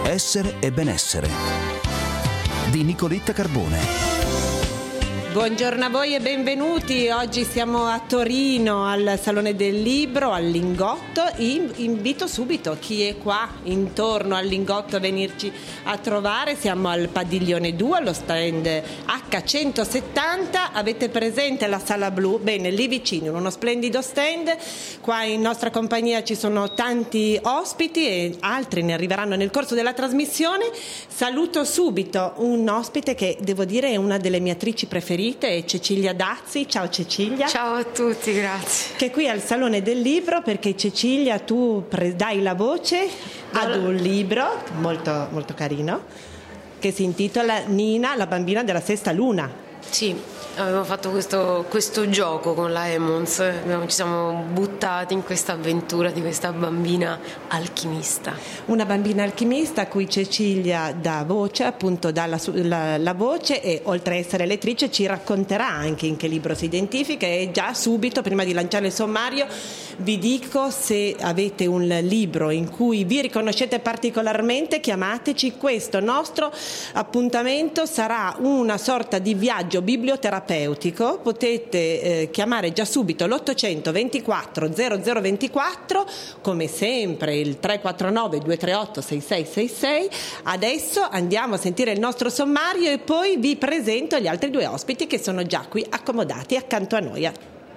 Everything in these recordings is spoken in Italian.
Essere e benessere di Nicoletta Carbone. Buongiorno a voi e benvenuti. Oggi siamo a Torino al Salone del Libro, al Lingotto. Invito subito chi è qua intorno al Lingotto a venirci a trovare. Siamo al Padiglione 2, allo stand H170. Avete presente la Sala Blu? Bene, lì vicino, uno splendido stand. Qua in nostra compagnia ci sono tanti ospiti e altri ne arriveranno nel corso della trasmissione. Saluto subito un ospite che devo dire è una delle mie attrici preferite, è Cecilia Dazzi. Ciao Cecilia. Ciao a tutti, grazie. Che è qui al Salone del Libro, perché Cecilia tu dai la voce ad un libro molto, molto carino che si intitola Nina, la bambina della sesta luna. Sì, avevo fatto questo gioco con la Emons, ci siamo buttati in questa avventura di questa bambina alchimista. Una bambina alchimista a cui Cecilia dà voce, appunto dà la voce, e oltre a essere lettrice ci racconterà anche in che libro si identifica. E già subito, prima di lanciare il sommario, vi dico: se avete un libro in cui vi riconoscete particolarmente, chiamateci. Questo nostro appuntamento sarà una sorta di viaggio biblioterapeutico. Potete chiamare già subito l'800 24 0024, come sempre il 349 238 6666. Adesso andiamo a sentire il nostro sommario e poi vi presento gli altri due ospiti che sono già qui accomodati accanto a noi.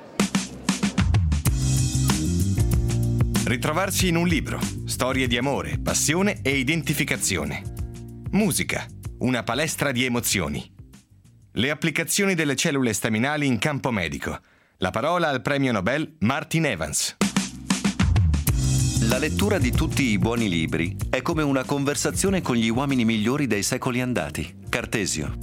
Ritrovarsi in un libro, storie di amore, passione e identificazione. Musica, una palestra di emozioni. Le applicazioni delle cellule staminali in campo medico. La parola al premio Nobel Martin Evans. La lettura di tutti i buoni libri è come una conversazione con gli uomini migliori dei secoli andati. Cartesio.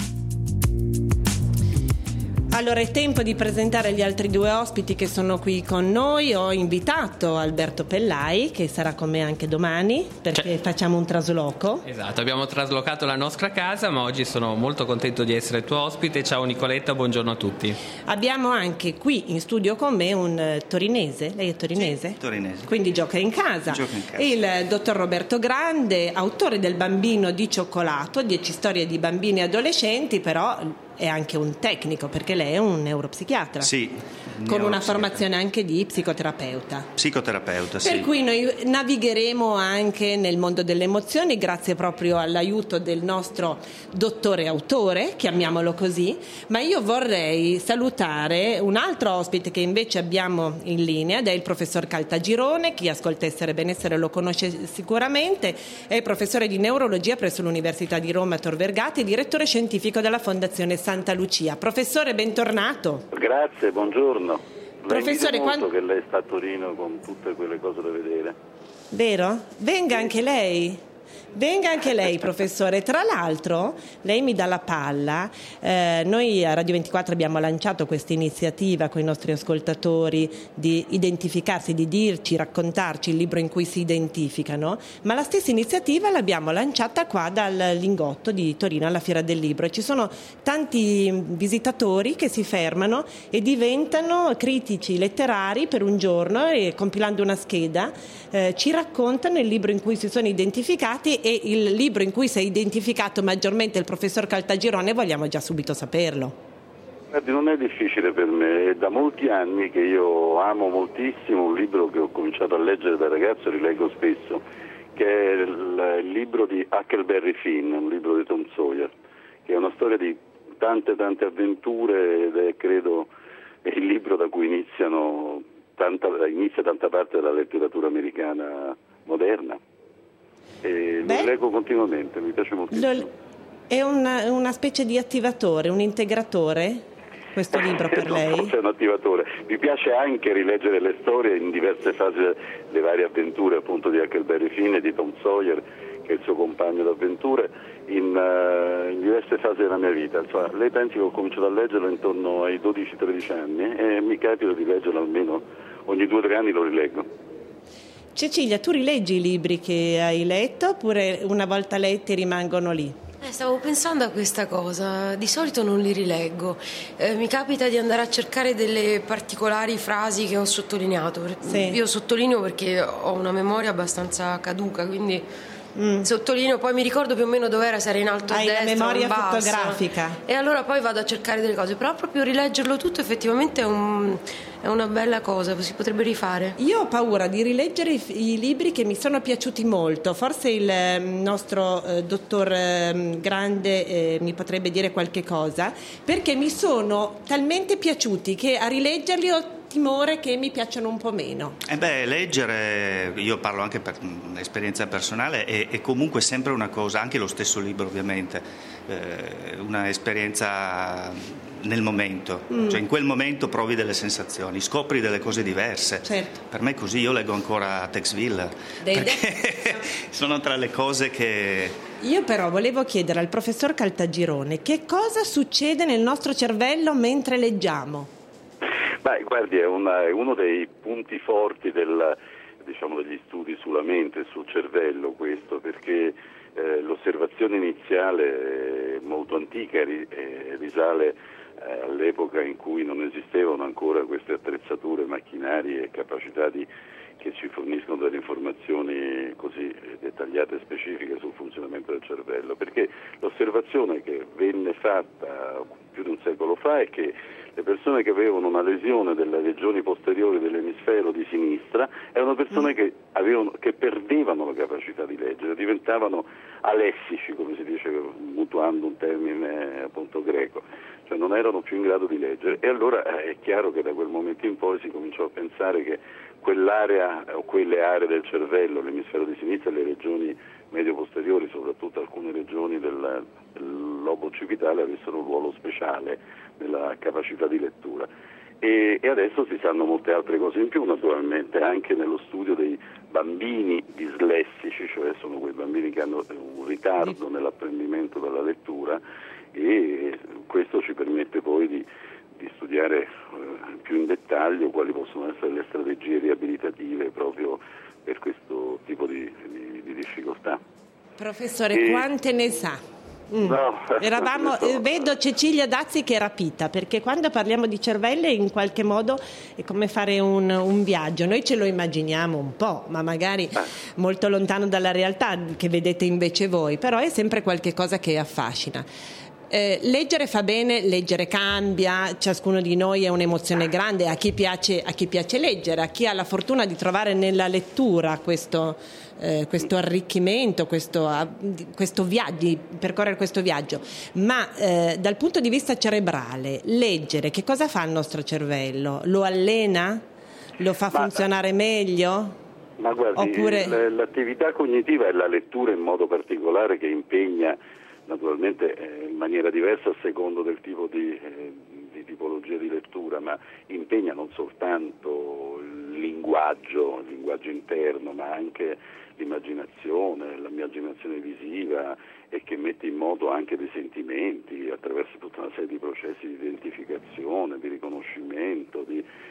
Allora è tempo di presentare gli altri due ospiti che sono qui con noi. Ho invitato Alberto Pellai, che sarà con me anche domani, perché facciamo un trasloco. Esatto, abbiamo traslocato la nostra casa, ma oggi sono molto contento di essere tuo ospite. Ciao Nicoletta, buongiorno a tutti. Abbiamo anche qui in studio con me un torinese. Lei è torinese? Sì, torinese. Quindi gioca in casa. Il dottor Roberto Grande, autore del Bambino di cioccolato, 10 storie di bambini e adolescenti, però è anche un tecnico, perché lei è un neuropsichiatra. Sì. Con una formazione anche di psicoterapeuta. Psicoterapeuta, sì. Per cui noi navigheremo anche nel mondo delle emozioni, grazie proprio all'aiuto del nostro dottore autore, chiamiamolo così. Ma io vorrei salutare un altro ospite che invece abbiamo in linea, ed è il professor Caltagirone. Chi ascolta Essere Benessere lo conosce sicuramente. È professore di neurologia presso l'Università di Roma Tor Vergata e direttore scientifico della Fondazione Santa Lucia. Professore, bentornato. Grazie, buongiorno. Professore, molto che lei sta a Torino con tutte quelle cose da vedere. Vero? Venga anche lei. Venga anche lei, professore. Tra l'altro, lei mi dà la palla. Noi a Radio 24 abbiamo lanciato questa iniziativa con i nostri ascoltatori di identificarsi, di dirci, raccontarci il libro in cui si identificano, ma la stessa iniziativa l'abbiamo lanciata qua dal Lingotto di Torino alla Fiera del Libro, e ci sono tanti visitatori che si fermano e diventano critici letterari per un giorno, e compilando una scheda ci raccontano il libro in cui si sono identificati. E il libro in cui si è identificato maggiormente il professor Caltagirone vogliamo già subito saperlo. Non è difficile per me, è da molti anni che io amo moltissimo un libro che ho cominciato a leggere da ragazzo e rileggo spesso, che è il libro di Huckleberry Finn, un libro di Tom Sawyer, che è una storia di tante avventure, ed è credo il libro da cui inizia tanta parte della letteratura americana moderna. E lo leggo continuamente, mi piace moltissimo. È una specie di attivatore, un integratore questo libro per lei? Forse è un attivatore. Mi piace anche rileggere le storie in diverse fasi, le varie avventure appunto di Huckleberry Finn e di Tom Sawyer, che è il suo compagno d'avventure, in diverse fasi della mia vita. Insomma, lei pensi che ho cominciato a leggerlo intorno ai 12-13 anni e mi capita di leggerlo almeno ogni 2 o 3 anni, lo rileggo. Cecilia, tu rileggi i libri che hai letto oppure una volta letti rimangono lì? Stavo pensando a questa cosa, di solito non li rileggo, mi capita di andare a cercare delle particolari frasi che ho sottolineato. Sì. Io sottolineo perché ho una memoria abbastanza caduca, quindi Sottolineo, poi mi ricordo più o meno dove era, se era in alto a Hai destra, la memoria in basso, fotografica. e allora poi vado a cercare delle cose, però proprio rileggerlo tutto effettivamente è una bella cosa, si potrebbe rifare. Io ho paura di rileggere i libri che mi sono piaciuti molto, forse il nostro dottor Grande mi potrebbe dire qualche cosa, perché mi sono talmente piaciuti che a rileggerli ho timore che mi piacciono un po' meno. Leggere, io parlo anche per esperienza personale, è comunque sempre una cosa, anche lo stesso libro ovviamente, una esperienza nel momento, cioè in quel momento provi delle sensazioni, scopri delle cose diverse. Certo. Per me è così, io leggo ancora Texville, perché sono tra le cose che... Io però volevo chiedere al professor Caltagirone che cosa succede nel nostro cervello mentre leggiamo. Beh, guardi, è uno dei punti forti degli studi sulla mente e sul cervello questo, perché l'osservazione iniziale è molto antica, risale all'epoca in cui non esistevano ancora queste attrezzature, macchinari e capacità che ci forniscono delle informazioni così dettagliate e specifiche sul funzionamento del cervello, perché l'osservazione che venne fatta più di un secolo fa è che le persone che avevano una lesione delle regioni posteriori dell'emisfero di sinistra erano persone che perdevano la capacità di leggere, diventavano alessici, come si dice, mutuando un termine appunto greco, cioè non erano più in grado di leggere, e allora è chiaro che da quel momento in poi si cominciò a pensare che quell'area o quelle aree del cervello, l'emisfero di sinistra e le regioni medio-posteriori, soprattutto alcune regioni del lobo occipitale, avessero un ruolo speciale nella capacità di lettura. E adesso si sanno molte altre cose in più, naturalmente, anche nello studio dei bambini dislessici, cioè sono quei bambini che hanno un ritardo nell'apprendimento della lettura, e questo ci permette poi di studiare più in dettaglio quali possono essere le strategie riabilitative proprio per questo tipo di difficoltà. Professore, quante ne sa? No. Vedo Cecilia Dazzi che è rapita, perché quando parliamo di cervello in qualche modo è come fare un viaggio, noi ce lo immaginiamo un po', ma magari molto lontano dalla realtà che vedete invece voi, però è sempre qualche cosa che affascina. Leggere fa bene, leggere cambia, ciascuno di noi è un'emozione grande, a chi piace leggere, a chi ha la fortuna di trovare nella lettura questo arricchimento, questo viaggio, di percorrere questo viaggio, ma dal punto di vista cerebrale, leggere che cosa fa il nostro cervello? Lo allena? Lo fa funzionare meglio? Ma guardi, l'attività cognitiva è la lettura in modo particolare, che impegna naturalmente in maniera diversa a secondo del tipo di tipologia di lettura, ma impegna non soltanto il linguaggio interno, ma anche l'immaginazione visiva, e che mette in moto anche dei sentimenti attraverso tutta una serie di processi di identificazione, di riconoscimento,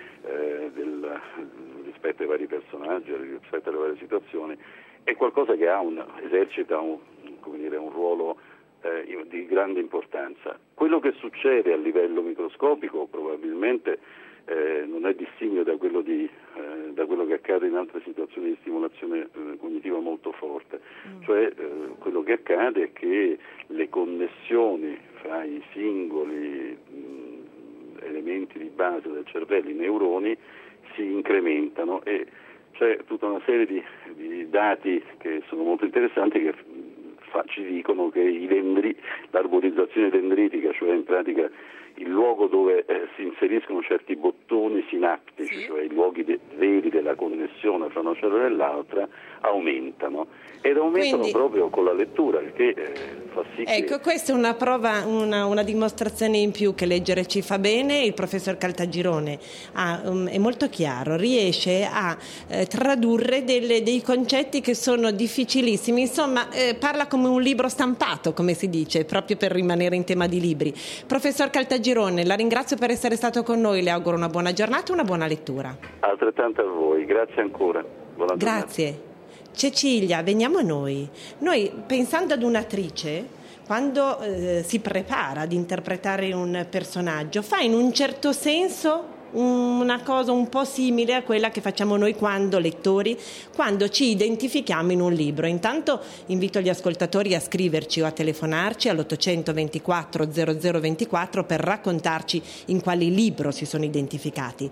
rispetto ai vari personaggi, rispetto alle varie situazioni. È qualcosa che esercita un ruolo di grande importanza. Quello che succede a livello microscopico probabilmente non è dissimile da quello che accade in altre situazioni di stimolazione cognitiva molto forte, cioè quello che accade è che le connessioni fra i singoli elementi di base del cervello, i neuroni, si incrementano, e c'è tutta una serie di dati che sono molto interessanti, che ci dicono che l'arborizzazione dendritica, cioè in pratica il luogo dove si inseriscono certi bottoni sinaptici, cioè i luoghi veri della connessione fra una cellula e l'altra, aumentano, ed aumentano proprio con la lettura, il che fa sì che... Ecco, questa è una prova, una dimostrazione in più che leggere ci fa bene. Il professor Caltagirone è molto chiaro, riesce a tradurre dei concetti che sono difficilissimi, insomma parla come un libro stampato, come si dice, proprio per rimanere in tema di libri. Professor Caltagirone, la ringrazio per essere stato con noi, le auguro una buona giornata e una buona lettura. Altrettanto a voi, grazie ancora. Buona giornata. Grazie. Cecilia, veniamo a noi. Noi, pensando ad un'attrice, quando si prepara ad interpretare un personaggio, fa in un certo senso una cosa un po' simile a quella che facciamo noi lettori, quando ci identifichiamo in un libro. Intanto invito gli ascoltatori a scriverci o a telefonarci all'800 24 0024 per raccontarci in quali libro si sono identificati.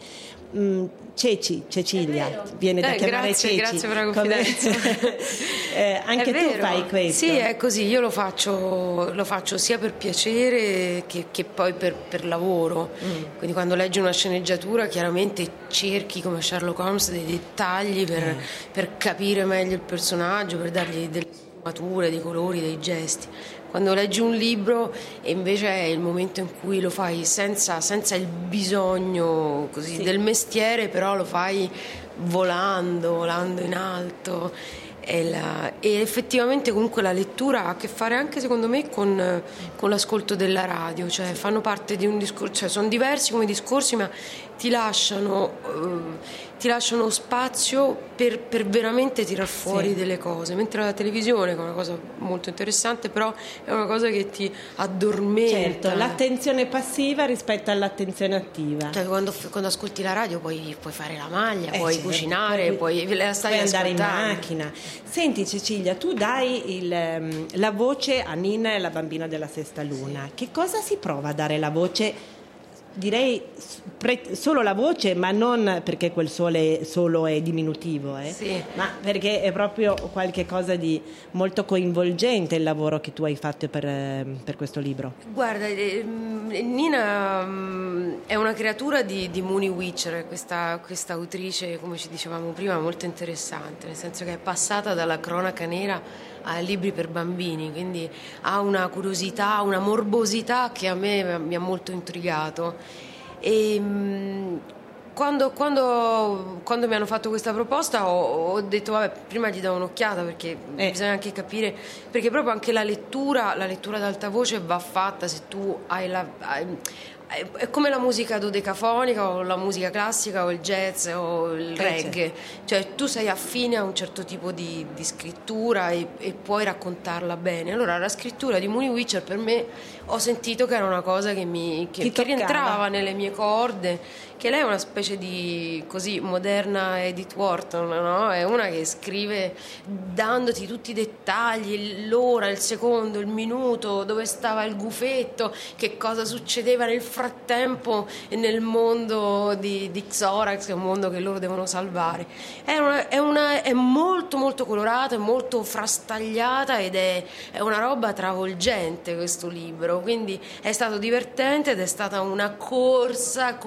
Cecilia viene da chiamare Ceci. Grazie per la confidenza. Anche tu fai questo? Sì, è così. Io lo faccio sia per piacere che poi per lavoro. Quindi quando leggi una sceneggiatura chiaramente cerchi, come Sherlock Holmes, dei dettagli per capire meglio il personaggio, per dargli delle sfumature, dei colori, dei gesti. Quando leggi un libro e invece è il momento in cui lo fai senza il bisogno così del mestiere, però lo fai volando in alto. E effettivamente comunque la lettura ha a che fare anche secondo me con l'ascolto della radio, cioè fanno parte di un discorso, cioè sono diversi come discorsi, ma ti lasciano spazio per veramente tirar fuori delle cose, mentre la televisione, che è una cosa molto interessante, però è una cosa che ti addormenta. Certo, l'attenzione passiva rispetto all'attenzione attiva. Cioè quando ascolti la radio puoi fare la maglia, puoi cucinare, puoi andare in macchina. Senti Cecilia, tu dai la voce a Nina e la bambina della sesta luna. Che cosa si prova a dare la voce? Direi solo la voce, ma non perché quel solo è diminutivo, sì, ma perché è proprio qualche cosa di molto coinvolgente il lavoro che tu hai fatto per questo libro. Guarda, Nina è una creatura di Mooney Witcher, questa autrice, come ci dicevamo prima, molto interessante, nel senso che è passata dalla cronaca nera a libri per bambini, quindi ha una curiosità, una morbosità che a me mi ha molto intrigato. E quando mi hanno fatto questa proposta ho detto vabbè, prima gli do un'occhiata, perché bisogna anche capire, perché proprio anche la lettura ad alta voce va fatta se tu hai è come la musica dodecafonica o la musica classica o il jazz o il reggae, cioè tu sei affine a un certo tipo di scrittura e puoi raccontarla bene. Allora la scrittura di Mooney Witcher per me ho sentito che era una cosa che rientrava nelle mie corde, che lei è una specie di così moderna Edith Wharton, no? È una che scrive dandoti tutti i dettagli, l'ora, il secondo, il minuto, dove stava il gufetto, che cosa succedeva nel frattempo nel mondo di Xorax, che è un mondo che loro devono salvare. È molto molto colorata, è molto frastagliata ed è una roba travolgente questo libro, quindi è stato divertente ed è stata una corsa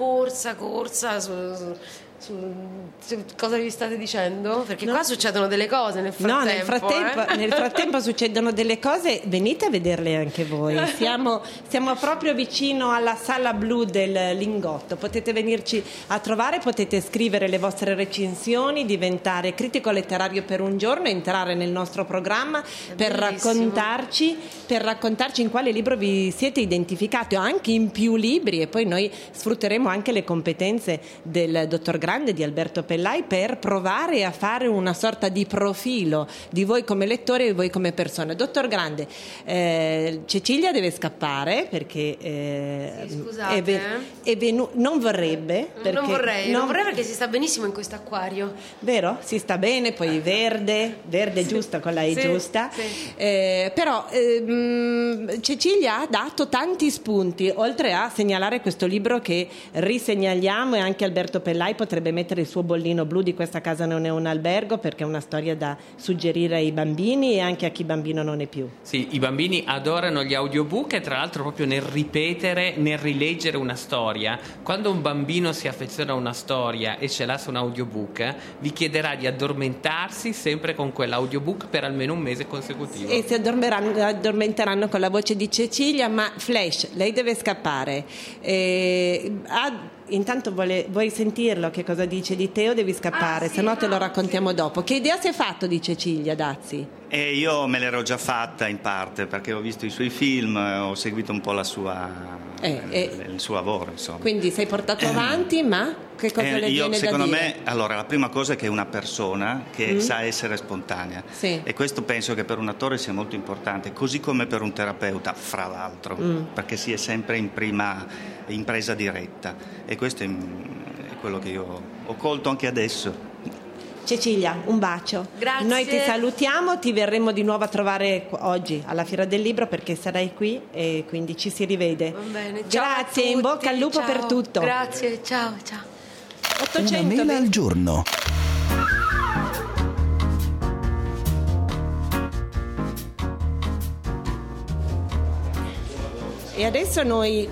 su cosa vi state dicendo? Perché qua succedono delle cose nel frattempo. Nel frattempo succedono delle cose, venite a vederle anche voi. Siamo proprio vicino alla sala blu del Lingotto, potete venirci a trovare, potete scrivere le vostre recensioni, diventare critico letterario per un giorno, entrare nel nostro programma per raccontarci in quale libro vi siete identificati, o anche in più libri, e poi noi sfrutteremo anche le competenze del dottor Grande, di Alberto Pellai, per provare a fare una sorta di profilo di voi come lettori e voi come persone. Dottor Grande, Cecilia deve scappare perché non vorrebbe, non vorrei perché si sta benissimo in questo acquario, vero? Si sta bene, poi verde giusta, con la E giusta, però Cecilia ha dato tanti spunti, oltre a segnalare questo libro che risegnaliamo, e anche Alberto Pellai potrebbe mettere il suo bollino blu di Questa casa non è un albergo, perché è una storia da suggerire ai bambini e anche a chi bambino non è più. Sì, i bambini adorano gli audiobook, e tra l'altro proprio nel ripetere, nel rileggere una storia. Quando un bambino si affeziona a una storia e ce l'ha su un audiobook, vi chiederà di addormentarsi sempre con quell'audiobook per almeno un mese consecutivo. E si addormenteranno con la voce di Cecilia, ma Flash, lei deve scappare. Intanto vuoi sentirlo che cosa dice di Teo? Devi scappare, se no te lo raccontiamo dopo. Che idea si è fatto di Cecilia, Dazzi? Io me l'ero già fatta in parte, perché ho visto i suoi film, ho seguito un po' il suo lavoro, insomma. Quindi sei portato avanti, ma che cosa le viene secondo da dire? me, allora, la prima cosa è che è una persona che sa essere spontanea, sì. E questo penso che per un attore sia molto importante, così come per un terapeuta, fra l'altro, perché si è sempre in presa diretta, e questo è quello che io ho colto anche adesso. Cecilia, un bacio. Grazie. Noi ti salutiamo, ti verremo di nuovo a trovare oggi alla Fiera del Libro perché sarai qui e quindi ci si rivede. Va bene. Ciao Grazie, in bocca al lupo per tutto. Grazie, ciao. 800 Una mela al giorno. E adesso noi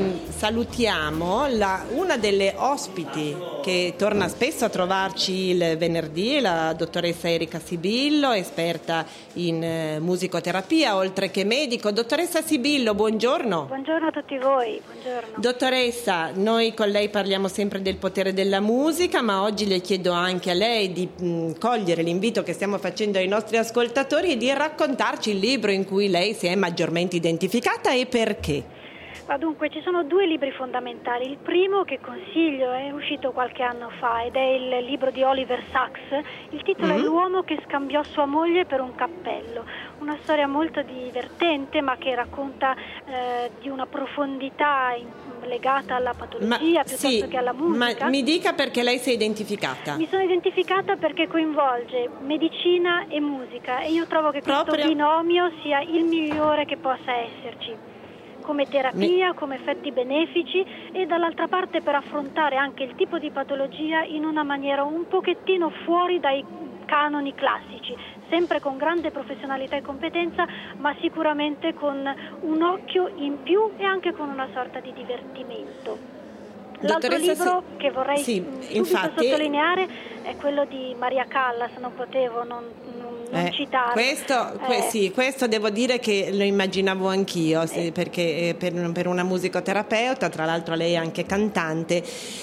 salutiamo una delle ospiti che torna spesso a trovarci il venerdì, la dottoressa Erika Sibillo, esperta in musicoterapia oltre che medico. Dottoressa Sibillo, buongiorno. Buongiorno a tutti voi, buongiorno. Dottoressa, noi con lei parliamo sempre del potere della musica, ma oggi le chiedo anche a lei di cogliere l'invito che stiamo facendo ai nostri ascoltatori e di raccontarci il libro in cui lei si è maggiormente identificata e perché. Dunque, ci sono 2 libri fondamentali. Il primo, che consiglio, è uscito qualche anno fa ed è il libro di Oliver Sacks. Il titolo è L'uomo che scambiò sua moglie per un cappello. Una storia molto divertente, ma che racconta di una profondità legata alla patologia piuttosto che alla musica. Ma mi dica perché lei si è identificata. Mi sono identificata perché coinvolge medicina e musica e io trovo che questo binomio sia il migliore che possa esserci, come terapia, come effetti benefici e dall'altra parte per affrontare anche il tipo di patologia in una maniera un pochettino fuori dai canoni classici, sempre con grande professionalità e competenza, ma sicuramente con un occhio in più e anche con una sorta di divertimento. L'altro libro che vorrei sottolineare è quello di Maria Callas, non potevo non citarlo. Questo devo dire che lo immaginavo anch'io, perché per una musicoterapeuta, tra l'altro lei è anche cantante,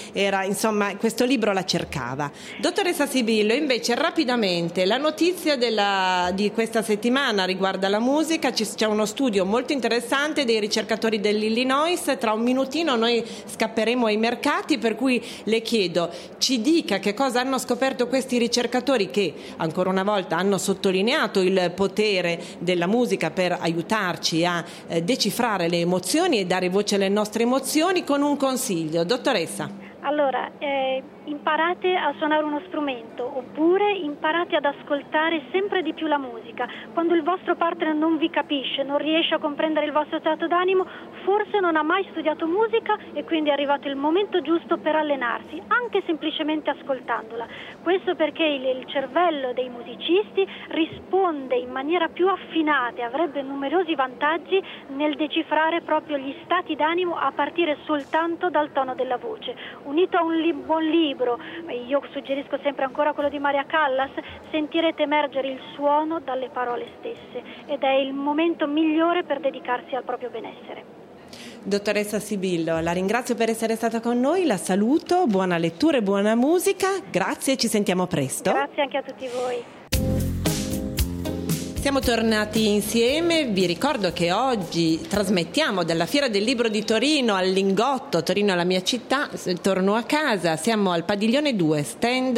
questo libro la cercava. Dottoressa Sibillo, invece rapidamente la notizia di questa settimana riguarda la musica. C'è uno studio molto interessante dei ricercatori dell'Illinois, tra un minutino noi scapperemo ai mercati, per cui le chiedo, ci dica che cosa hanno scoperto questi ricercatori che ancora una volta hanno sottolineato il potere della musica per aiutarci a decifrare le emozioni e dare voce alle nostre emozioni, con un consiglio. Dottoressa. Allora, imparate a suonare uno strumento oppure imparate ad ascoltare sempre di più la musica. Quando il vostro partner non vi capisce, non riesce a comprendere il vostro stato d'animo, forse non ha mai studiato musica e quindi è arrivato il momento giusto per allenarsi, anche semplicemente ascoltandola. Questo perché il cervello dei musicisti risponde in maniera più affinata e avrebbe numerosi vantaggi nel decifrare proprio gli stati d'animo a partire soltanto dal tono della voce. Unito a un buon libro, io suggerisco sempre ancora quello di Maria Callas, sentirete emergere il suono dalle parole stesse ed è il momento migliore per dedicarsi al proprio benessere. Dottoressa Sibillo, la ringrazio per essere stata con noi, la saluto, buona lettura e buona musica, grazie, ci sentiamo presto. Grazie anche a tutti voi. Siamo tornati insieme, vi ricordo che oggi trasmettiamo dalla Fiera del Libro di Torino al Lingotto, Torino è la mia città, torno a casa, siamo al Padiglione 2, stand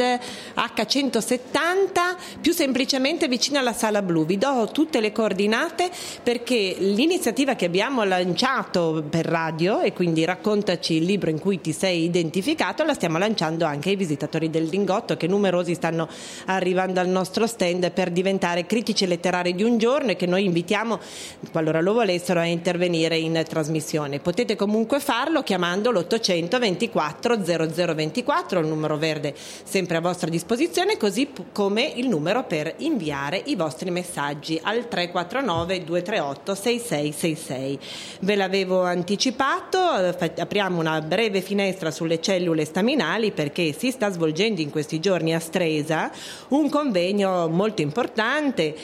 H170, più semplicemente vicino alla Sala Blu. Vi do tutte le coordinate perché l'iniziativa che abbiamo lanciato per radio, e quindi raccontaci il libro in cui ti sei identificato, la stiamo lanciando anche ai visitatori del Lingotto, che numerosi stanno arrivando al nostro stand per diventare critici letterari di un giorno e che noi invitiamo, qualora lo volessero, a intervenire in trasmissione. Potete comunque farlo chiamando l'800 24 0024, il numero verde sempre a vostra disposizione, così come il numero per inviare i vostri messaggi al 349 238 6666. Ve l'avevo anticipato, apriamo una breve finestra sulle cellule staminali perché si sta svolgendo in questi giorni a Stresa un convegno molto importante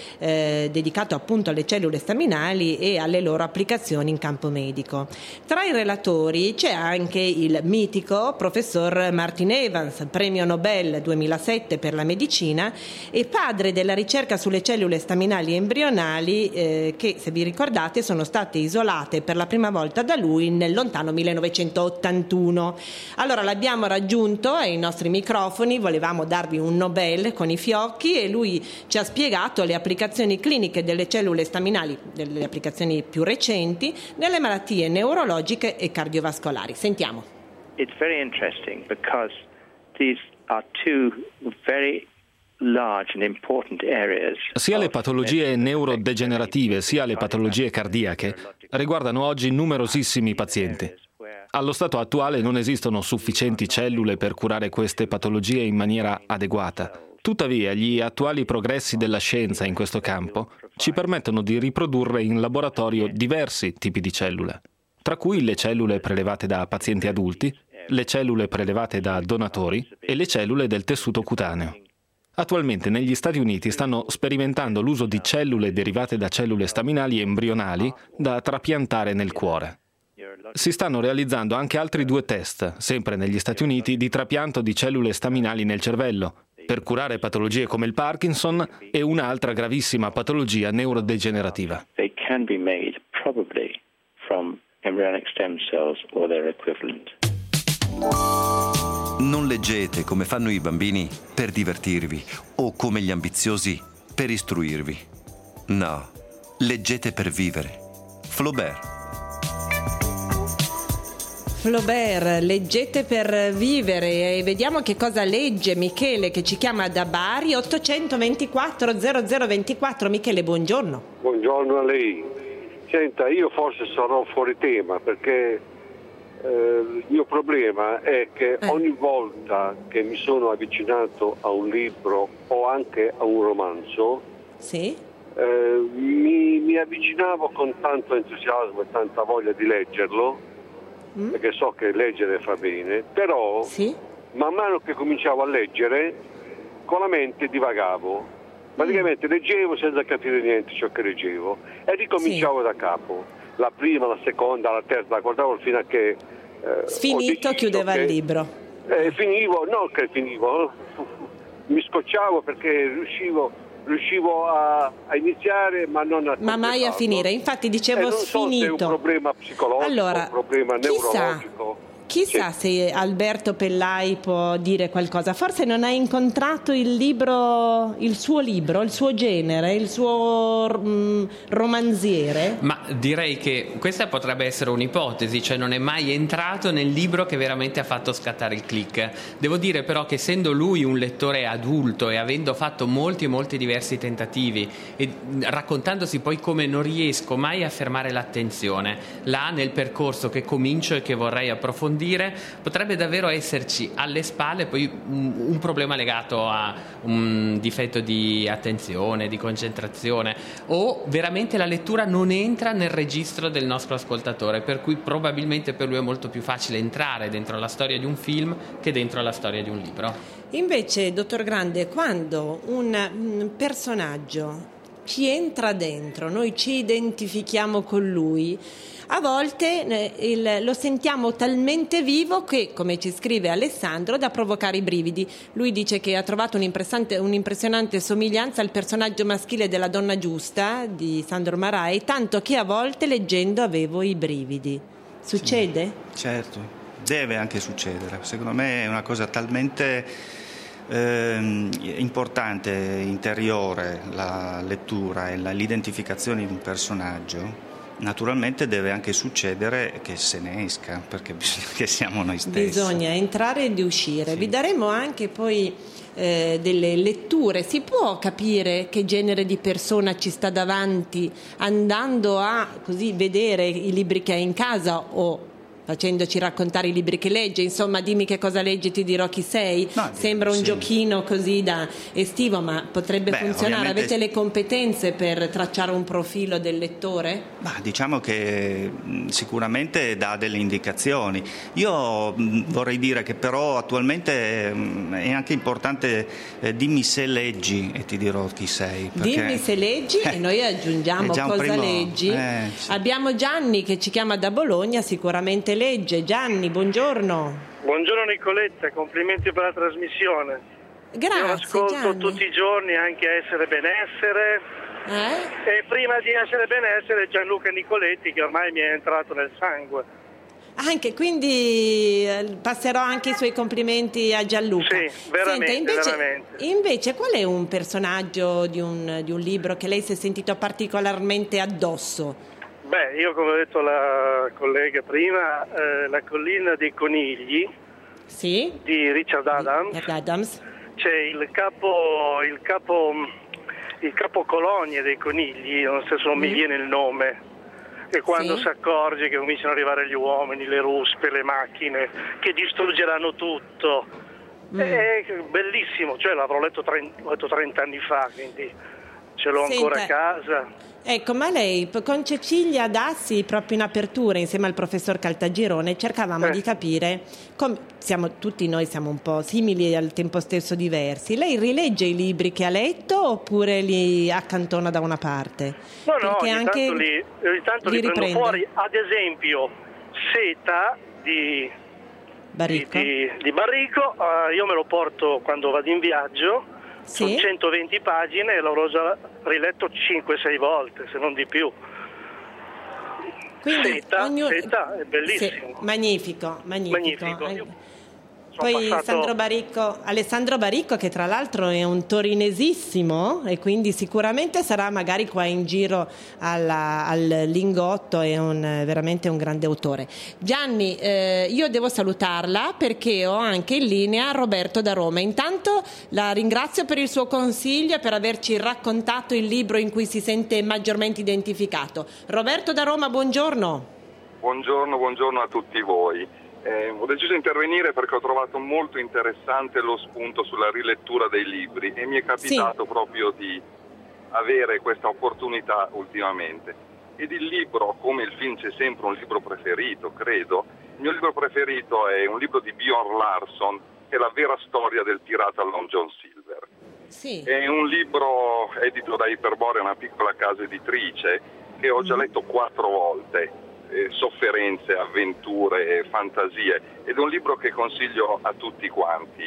dedicato appunto alle cellule staminali e alle loro applicazioni in campo medico. Tra i relatori c'è anche il mitico professor Martin Evans, premio Nobel 2007 per la medicina e padre della ricerca sulle cellule staminali embrionali che, se vi ricordate, sono state isolate per la prima volta da lui nel lontano 1981. Allora l'abbiamo raggiunto ai nostri microfoni, volevamo darvi un Nobel con i fiocchi e lui ci ha spiegato le applicazioni cliniche delle cellule staminali, delle applicazioni più recenti, nelle malattie neurologiche e cardiovascolari. Sentiamo. It's very interesting because these are two very large and important areas. Sia le patologie neurodegenerative sia le patologie cardiache riguardano oggi numerosissimi pazienti. Allo stato attuale non esistono sufficienti cellule per curare queste patologie in maniera adeguata. Tuttavia, gli attuali progressi della scienza in questo campo ci permettono di riprodurre in laboratorio diversi tipi di cellule, tra cui le cellule prelevate da pazienti adulti, le cellule prelevate da donatori e le cellule del tessuto cutaneo. Attualmente negli Stati Uniti stanno sperimentando l'uso di cellule derivate da cellule staminali embrionali da trapiantare nel cuore. Si stanno realizzando anche altri 2 test, sempre negli Stati Uniti, di trapianto di cellule staminali nel cervello, per curare patologie come il Parkinson e un'altra gravissima patologia neurodegenerativa. They can be made probably from embryonic stem cells or their equivalent. Non leggete come fanno i bambini per divertirvi o come gli ambiziosi per istruirvi. No, leggete per vivere. Flaubert. Flaubert, leggete per vivere e vediamo che cosa legge Michele che ci chiama da Bari, 824 0024. Michele, buongiorno. Buongiorno a lei. Senta, io forse sarò fuori tema perché il mio problema è che ogni volta che mi sono avvicinato a un libro o anche a un romanzo, sì? Mi avvicinavo con tanto entusiasmo e tanta voglia di leggerlo, perché so che leggere fa bene, però sì? Man mano che cominciavo a leggere con la mente divagavo, praticamente leggevo senza capire niente ciò che leggevo e ricominciavo da capo, la prima, la seconda, la terza, la guardavo fino a che finito chiudeva il libro. Finivo, mi scocciavo perché riuscivo a iniziare ma non a mai a finire. Infatti dicevo non so finito. Se è un problema psicologico, un problema neurologico. Chissà se Alberto Pellai può dire qualcosa. Forse non ha incontrato il suo genere, il suo romanziere. Ma direi che questa potrebbe essere un'ipotesi, cioè non è mai entrato nel libro che veramente ha fatto scattare il click. Devo dire però che essendo lui un lettore adulto e avendo fatto molti diversi tentativi e raccontandosi poi come non riesco mai a fermare l'attenzione, là nel percorso che comincio e che vorrei approfondire, potrebbe davvero esserci alle spalle poi un problema legato a un difetto di attenzione, di concentrazione, o veramente la lettura non entra nel registro del nostro ascoltatore, per cui probabilmente per lui è molto più facile entrare dentro la storia di un film che dentro la storia di un libro. Invece, dottor Grande, quando un personaggio ci entra dentro, noi ci identifichiamo con lui, a volte lo sentiamo talmente vivo che, come ci scrive Alessandro, da provocare i brividi. Lui dice che ha trovato un'impressionante somiglianza al personaggio maschile della Donna Giusta di Sandro Marai, tanto che a volte leggendo avevo i brividi. Succede? Sì, certo, deve anche succedere. Secondo me è una cosa talmente importante, interiore, la lettura e l'identificazione di un personaggio. Naturalmente deve anche succedere che se ne esca, perché bisogna che siamo noi stessi. Bisogna entrare ed uscire. Sì. Vi daremo anche poi delle letture. Si può capire che genere di persona ci sta davanti andando a così vedere i libri che ha in casa o facendoci raccontare i libri che legge. Insomma, dimmi che cosa leggi, ti dirò chi sei. Sembra un giochino così da estivo, ma potrebbe funzionare. Avete le competenze per tracciare un profilo del lettore? Ma diciamo che sicuramente dà delle indicazioni. Io vorrei dire che però attualmente è anche importante dimmi se leggi e ti dirò chi sei. Dimmi se leggi e noi aggiungiamo cosa leggi. Sì. Abbiamo Gianni che ci chiama da Bologna, sicuramente legge. Gianni, buongiorno. Buongiorno Nicoletta, complimenti per la trasmissione. Grazie. Io ascolto Gianni tutti i giorni anche Essere Benessere. E prima di Essere Benessere Gianluca Nicoletti, che ormai mi è entrato nel sangue. Anche, quindi passerò anche i suoi complimenti a Gianluca. Sì, veramente. Invece qual è un personaggio di un libro che lei si è sentito particolarmente addosso? Beh, io come ho detto alla collega prima, La collina dei conigli di Richard Adams. C'è il capo colonia dei conigli, non so se non mi viene il nome, e quando si accorge che cominciano ad arrivare gli uomini, le ruspe, le macchine che distruggeranno tutto, è bellissimo, cioè l'avrò letto 30 anni fa, quindi ce l'ho ancora a casa. Ecco, ma lei con Cecilia Dassi, proprio in apertura insieme al professor Caltagirone, cercavamo di capire tutti noi siamo un po' simili e al tempo stesso diversi. Lei rilegge i libri che ha letto oppure li accantona da una parte? No, ogni tanto li prendo fuori, ad esempio Seta di Barrico, io me lo porto quando vado in viaggio. Sono 120 pagine e l'avrò già riletto 5-6 volte, se non di più. Quindi Seta è bellissimo. Magnifico. Poi Alessandro Baricco, che tra l'altro è un torinesissimo e quindi sicuramente sarà magari qua in giro al Lingotto, è veramente un grande autore. Gianni, io devo salutarla perché ho anche in linea Roberto da Roma. Intanto la ringrazio per il suo consiglio e per averci raccontato il libro in cui si sente maggiormente identificato. Roberto da Roma, buongiorno. Buongiorno a tutti voi. Ho deciso di intervenire perché ho trovato molto interessante lo spunto sulla rilettura dei libri e mi è capitato proprio di avere questa opportunità ultimamente. Ed il libro, come il film, c'è sempre un libro preferito, credo. Il mio libro preferito è un libro di Bjorn Larsson, che è La vera storia del pirata Long John Silver. È un libro edito da Iperborea, una piccola casa editrice, che ho già letto 4 volte. Sofferenze, avventure, fantasie, ed è un libro che consiglio a tutti quanti.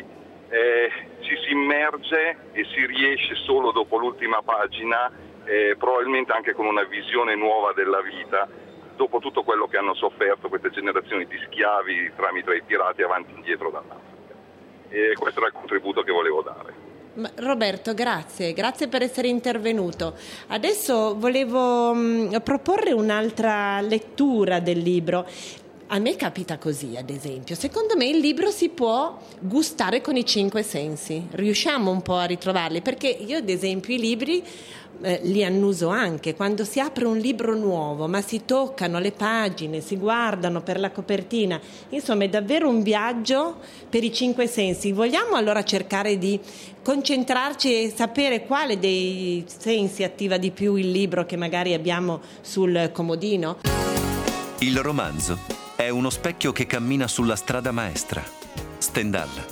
Ci si immerge e si riesce solo dopo l'ultima pagina, probabilmente anche con una visione nuova della vita, dopo tutto quello che hanno sofferto queste generazioni di schiavi tramite i pirati avanti e indietro dall'Africa. E questo era il contributo che volevo dare. Roberto, grazie per essere intervenuto. Adesso volevo proporre un'altra lettura del libro. A me capita così, ad esempio. Secondo me il libro si può gustare con i 5 sensi. Riusciamo un po' a ritrovarli, perché io, ad esempio, i libri li annuso anche quando si apre un libro nuovo, ma si toccano le pagine, si guardano per la copertina. Insomma, è davvero un viaggio per i 5 sensi. Vogliamo allora cercare di concentrarci e sapere quale dei sensi attiva di più il libro che magari abbiamo sul comodino? Il romanzo è uno specchio che cammina sulla strada maestra. Stendhal.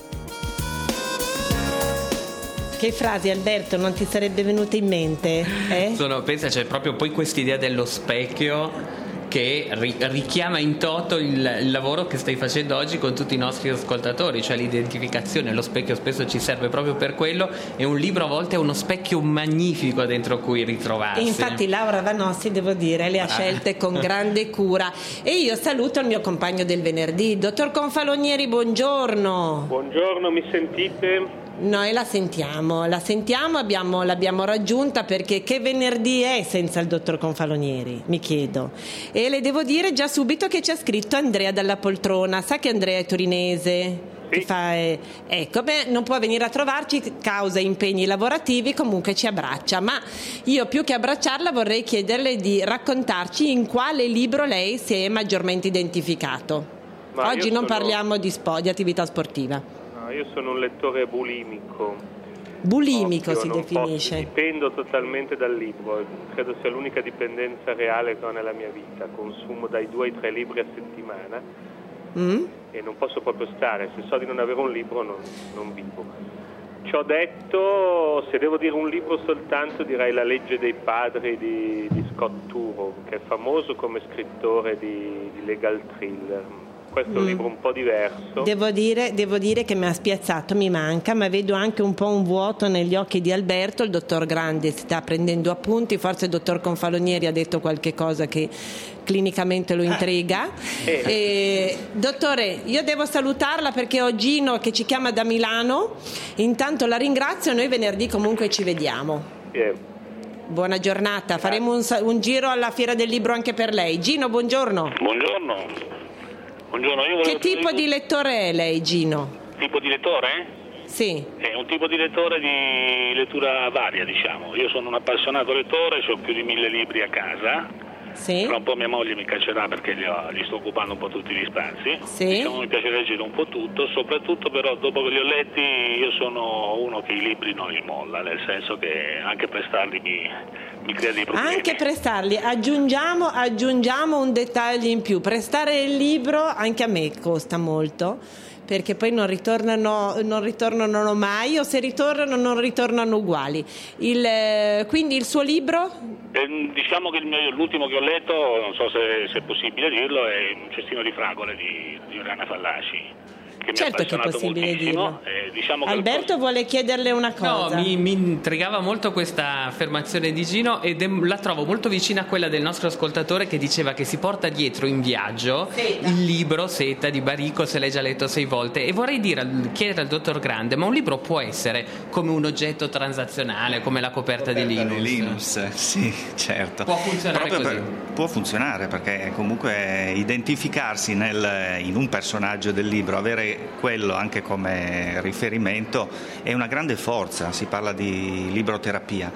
Che frasi, Alberto, non ti sarebbe venuta in mente? Pensa, c'è proprio poi quest'idea dello specchio che richiama in toto il lavoro che stai facendo oggi con tutti i nostri ascoltatori, cioè l'identificazione. Lo specchio spesso ci serve proprio per quello, e un libro a volte è uno specchio magnifico dentro cui ritrovarsi. E infatti Laura Vanossi, devo dire, le ha scelte con grande cura. E io saluto il mio compagno del venerdì, dottor Confalonieri, buongiorno. Buongiorno, mi sentite? Noi la sentiamo, l'abbiamo raggiunta, perché che venerdì è senza il dottor Confalonieri, mi chiedo. E le devo dire già subito che ci ha scritto Andrea dalla Poltrona. Sa che Andrea è torinese? Ecco, non può venire a trovarci causa impegni lavorativi, comunque ci abbraccia, ma io più che abbracciarla vorrei chiederle di raccontarci in quale libro lei si è maggiormente identificato. Oggi non parliamo di attività sportiva. No, io sono un lettore bulimico. Bulimico si definisce. Dipendo totalmente dal libro, credo sia l'unica dipendenza reale che ho nella mia vita. Consumo dai 2 ai 3 libri a settimana e non posso proprio stare. Se so di non avere un libro non vivo. Ci ho detto, se devo dire un libro soltanto, direi La legge dei padri di Scott Turow, che è famoso come scrittore di legal thriller. Questo è un libro un po' diverso. Devo dire che mi ha spiazzato, mi manca, ma vedo anche un po' un vuoto negli occhi di Alberto. Il dottor Grande sta prendendo appunti, forse il dottor Confalonieri ha detto qualche cosa che clinicamente lo intriga. Dottore, io devo salutarla perché ho Gino che ci chiama da Milano. Intanto la ringrazio, noi venerdì comunque ci vediamo. Buona giornata, faremo un giro alla Fiera del Libro anche per lei. Gino, buongiorno. Buongiorno, che tipo di lettore è lei, Gino? Tipo di lettore? Sì. È un tipo di lettore di lettura varia, diciamo. Io sono un appassionato lettore, ho più di 1000 libri a casa. Sì. Tra un po' mia moglie mi caccerà perché gli sto occupando un po' tutti gli spazi. Sì. Diciamo, mi piace leggere un po' tutto, soprattutto però dopo che li ho letti io sono uno che i libri non li molla, nel senso che anche prestarli mi crea dei problemi. Anche prestarli, aggiungiamo un dettaglio in più: prestare il libro anche a me costa molto, perché poi non ritornano mai, o se ritornano non ritornano uguali. Quindi il suo libro? Diciamo che l'ultimo che ho letto, non so se è possibile dirlo, è Un cestino di fragole di Oriana Fallaci. Certo che è possibile dirlo. Diciamo Alberto vuole chiederle una cosa. No, mi intrigava molto questa affermazione di Gino e la trovo molto vicina a quella del nostro ascoltatore che diceva che si porta dietro in viaggio il libro Seta di Barico, se l'hai già letto 6 volte, e vorrei chiedere al dottor Grande, ma un libro può essere come un oggetto transazionale, come la coperta di Linus? Sì, certo. Può funzionare così? Può funzionare, perché comunque identificarsi in un personaggio del libro, avere quello anche come riferimento è una grande forza. Si parla di libroterapia.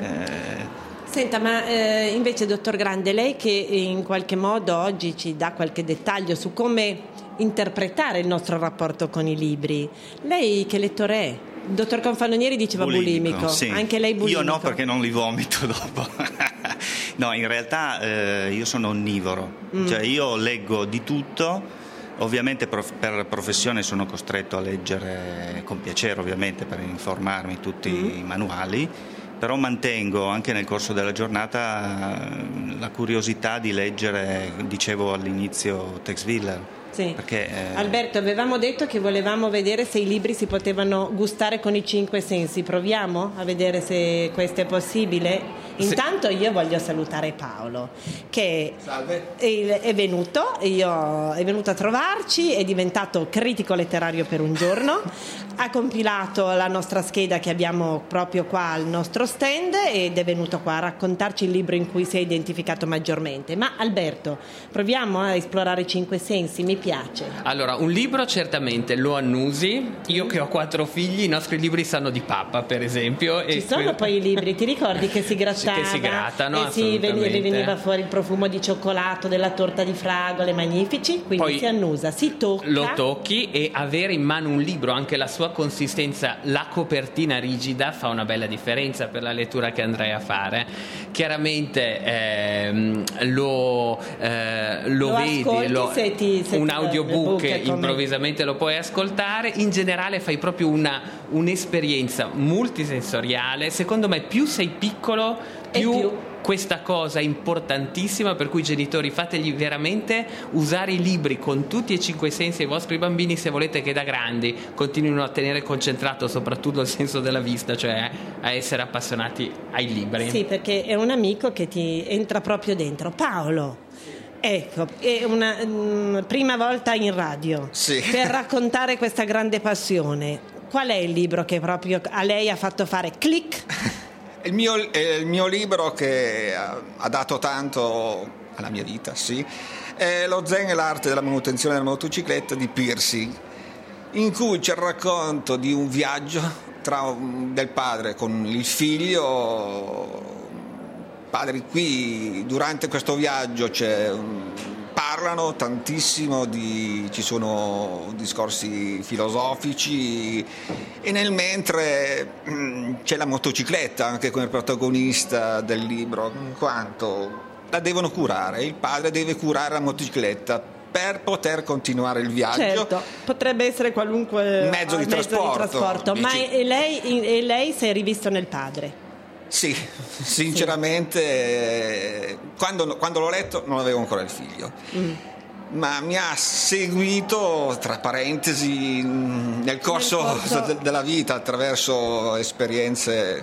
Senta, ma invece dottor Grande, lei che in qualche modo oggi ci dà qualche dettaglio su come interpretare il nostro rapporto con i libri, lei che lettore è? Il dottor Confalonieri diceva bulimico. Sì. Anche lei bulimico? Io no, perché non li vomito dopo. No, in realtà io sono onnivoro, cioè io leggo di tutto. Ovviamente per professione sono costretto a leggere con piacere, ovviamente, per informarmi tutti i manuali, però mantengo anche nel corso della giornata la curiosità di leggere, dicevo all'inizio, Tex Willer. Sì. Perché, Alberto, avevamo detto che volevamo vedere se i libri si potevano gustare con i 5 sensi. Proviamo a vedere se questo è possibile. Intanto io voglio salutare Paolo, che è venuto a trovarci, è diventato critico letterario per un giorno, ha compilato la nostra scheda che abbiamo proprio qua al nostro stand ed è venuto qua a raccontarci il libro in cui si è identificato maggiormente. Ma Alberto, proviamo a esplorare i 5 sensi, mi piace. Allora, un libro certamente lo annusi. Io che ho 4 figli, i nostri libri sanno di pappa, per esempio. Ci sono poi i libri, ti ricordi che si grattava? Che si grattano, e veniva fuori il profumo di cioccolato della torta di fragole, magnifici, quindi poi si annusa, si tocca. Lo tocchi, e avere in mano un libro, anche la sua consistenza, la copertina rigida, fa una bella differenza per la lettura che andrei a fare. Chiaramente lo vedi, un audiobook improvvisamente lo puoi ascoltare. In generale fai proprio un'esperienza multisensoriale. Secondo me più sei piccolo più questa cosa importantissima, per cui genitori, fategli veramente usare i libri con tutti e 5 sensi ai vostri bambini, se volete che da grandi continuino a tenere concentrato soprattutto il senso della vista, cioè a essere appassionati ai libri. Sì, perché è un amico che ti entra proprio dentro. Paolo, ecco, è una prima volta in radio per raccontare questa grande passione. Qual è il libro che proprio a lei ha fatto fare click? Il mio libro che ha dato tanto alla mia vita, sì, è Lo Zen e l'arte della manutenzione della motocicletta di Piercy. in cui c'è il racconto di un viaggio del padre con il figlio. Padre, qui durante questo viaggio parlano tantissimo, ci sono discorsi filosofici, e nel mentre c'è la motocicletta anche come protagonista del libro, in quanto la devono curare, il padre deve curare la motocicletta per poter continuare il viaggio. Certo, potrebbe essere qualunque mezzo di trasporto. Ma lei si è rivisto nel padre? Sì, sinceramente quando l'ho letto non avevo ancora il figlio, ma mi ha seguito, tra parentesi, nel corso della vita, attraverso esperienze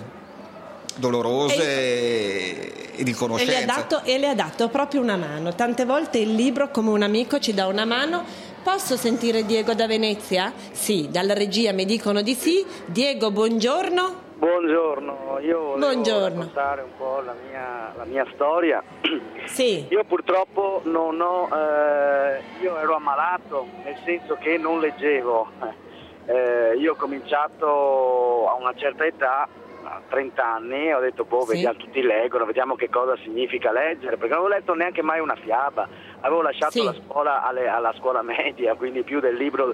dolorose e di conoscenza. E le ha dato proprio una mano. Tante volte il libro, come un amico, ci dà una mano. Posso sentire Diego da Venezia? Sì, dalla regia mi dicono di sì. Diego, buongiorno. Buongiorno, io volevo raccontare un po' la mia storia. Sì. Io purtroppo io ero ammalato, nel senso che non leggevo. Io ho cominciato a una certa età, a 30 anni, ho detto vediamo, tutti leggono, vediamo che cosa significa leggere, perché non avevo letto neanche mai una fiaba, avevo lasciato la scuola alla scuola media, quindi più del libro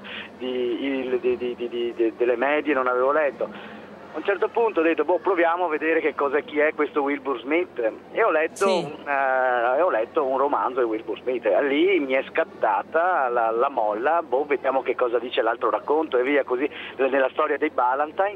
delle medie non avevo letto. A un certo punto ho detto proviamo a vedere chi è questo Wilbur Smith, e ho letto un romanzo di Wilbur Smith, e lì mi è scattata la molla, vediamo che cosa dice l'altro racconto e via così, nella storia dei Ballantine,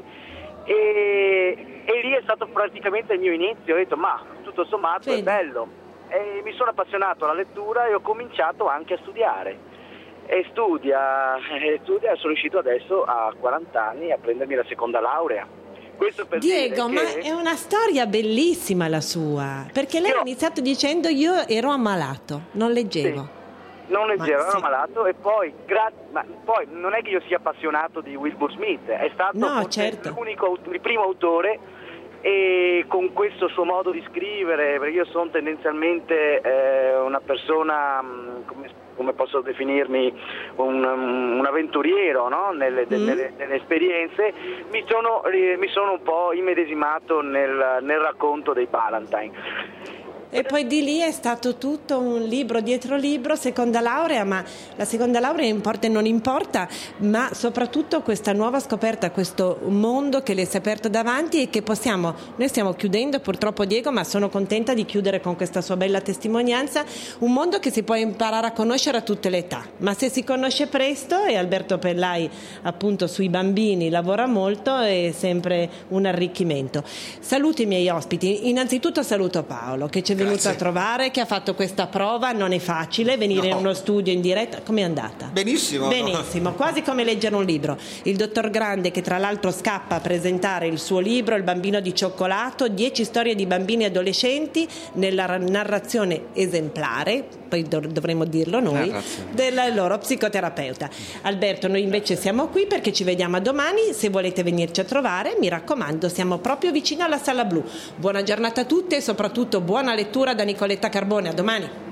e lì è stato praticamente il mio inizio. Ho detto ma tutto sommato è bello, e mi sono appassionato alla lettura e ho cominciato anche a studiare. E studia, sono riuscito adesso a 40 anni a prendermi la seconda laurea. Questo per Diego, ma è una storia bellissima la sua, perché lei ha iniziato dicendo io ero ammalato, non leggevo. Sì, non leggevo, ero ammalato, e poi poi non è che io sia appassionato di Wilbur Smith, è stato il primo autore, e con questo suo modo di scrivere, perché io sono tendenzialmente una persona, come posso definirmi, un avventuriero, no? nelle esperienze, mi sono un po' immedesimato nel racconto dei Ballantine. E poi di lì è stato tutto un libro dietro libro, seconda laurea, ma la seconda laurea importa e non importa, ma soprattutto questa nuova scoperta, questo mondo che le si è aperto davanti e che noi stiamo chiudendo purtroppo, Diego, ma sono contenta di chiudere con questa sua bella testimonianza, un mondo che si può imparare a conoscere a tutte le età, ma se si conosce presto, e Alberto Pellai appunto sui bambini lavora molto, è sempre un arricchimento. Saluto i miei ospiti, innanzitutto saluto Paolo che ci venuto a trovare, che ha fatto questa prova, non è facile venire in uno studio in diretta. Com'è andata? Benissimo, quasi come leggere un libro. Il dottor Grande, che tra l'altro scappa a presentare il suo libro Il bambino di cioccolato, 10 storie di bambini e adolescenti nella narrazione esemplare, poi dovremmo dirlo noi, del loro psicoterapeuta. Alberto, noi invece siamo qui perché ci vediamo domani, se volete venirci a trovare, mi raccomando, siamo proprio vicino alla Sala Blu. Buona giornata a tutte e soprattutto buona lettura da Nicoletta Carbone, a domani.